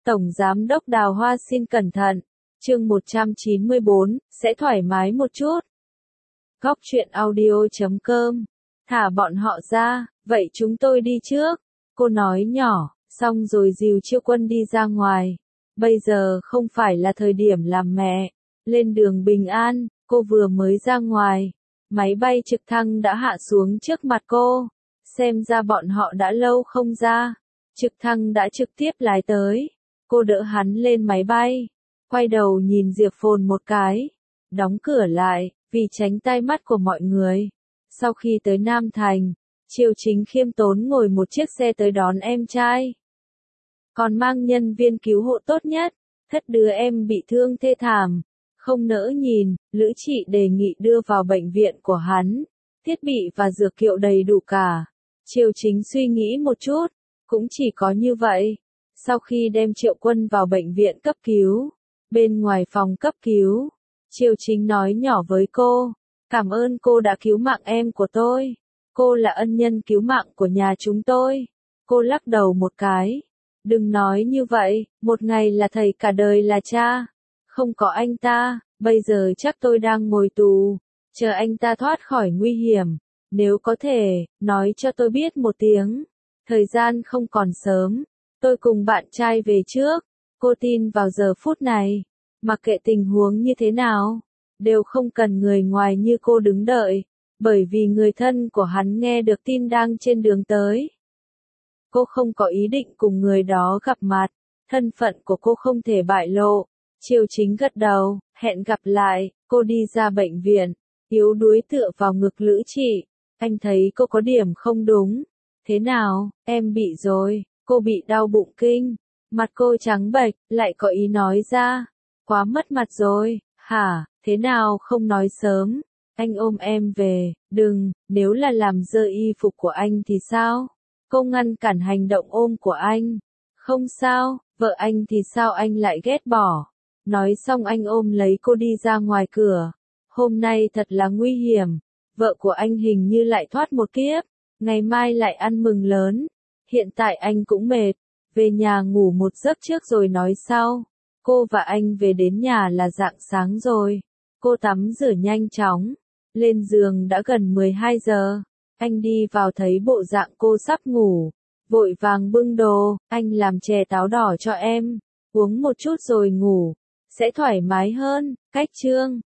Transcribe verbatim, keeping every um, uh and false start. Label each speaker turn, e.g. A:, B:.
A: Tổng Giám đốc Đào Hoa xin cẩn thận. Chương một trăm chín mươi bốn, sẽ thoải mái một chút. Góc truyện audio chấm com. Thả bọn họ ra, vậy chúng tôi đi trước. Cô nói nhỏ, xong rồi dìu Chiêu Quân đi ra ngoài. Bây giờ không phải là thời điểm làm mẹ. Lên đường bình an, cô vừa mới ra ngoài. Máy bay trực thăng đã hạ xuống trước mặt cô. Xem ra bọn họ đã lâu không ra. Trực thăng đã trực tiếp lái tới. Cô đỡ hắn lên máy bay. Quay đầu nhìn Diệp Phồn một cái. Đóng cửa lại, vì tránh tai mắt của mọi người. Sau khi tới Nam Thành, Triều Chính khiêm tốn ngồi một chiếc xe tới đón em trai. Còn mang nhân viên cứu hộ tốt nhất. Thất đứa em bị thương thê thảm. Không nỡ nhìn, Lữ Trị đề nghị đưa vào bệnh viện của hắn. Thiết bị và dược liệu đầy đủ cả. Triều Chính suy nghĩ một chút. Cũng chỉ có như vậy. Sau khi đem Triệu Quân vào bệnh viện cấp cứu. Bên ngoài phòng cấp cứu. Triều Chính nói nhỏ với cô. Cảm ơn cô đã cứu mạng em của tôi. Cô là ân nhân cứu mạng của nhà chúng tôi. Cô lắc đầu một cái. Đừng nói như vậy, một ngày là thầy cả đời là cha. Không có anh ta, bây giờ chắc tôi đang ngồi tù. Chờ anh ta thoát khỏi nguy hiểm. Nếu có thể, nói cho tôi biết một tiếng. Thời gian không còn sớm. Tôi cùng bạn trai về trước. Cô tin vào giờ phút này. Mặc kệ tình huống như thế nào. Đều không cần người ngoài như cô đứng đợi. Bởi vì người thân của hắn nghe được tin đang trên đường tới. Cô không có ý định cùng người đó gặp mặt. Thân phận của cô không thể bại lộ. Triều Chính gật đầu, hẹn gặp lại. Cô đi ra bệnh viện. Yếu đuối tựa vào ngực Lữ Trị. Anh thấy cô có điểm không đúng. Thế nào, em bị rồi. Cô bị đau bụng kinh. Mặt cô trắng bệch, lại có ý nói ra. Quá mất mặt rồi, hả, thế nào không nói sớm. Anh ôm em về, đừng, nếu là làm dơ y phục của anh thì sao? Cô ngăn cản hành động ôm của anh. Không sao, vợ anh thì sao anh lại ghét bỏ. Nói xong anh ôm lấy cô đi ra ngoài cửa. Hôm nay thật là nguy hiểm. Vợ của anh hình như lại thoát một kiếp. Ngày mai lại ăn mừng lớn. Hiện tại anh cũng mệt. Về nhà ngủ một giấc trước rồi nói sau. Cô và anh về đến nhà là rạng sáng rồi. Cô tắm rửa nhanh chóng. Lên giường đã gần mười hai giờ. Anh đi vào thấy bộ dạng cô sắp ngủ. Vội vàng bưng đồ. Anh làm chè táo đỏ cho em. Uống một chút rồi ngủ. Sẽ thoải mái hơn. Cách chương.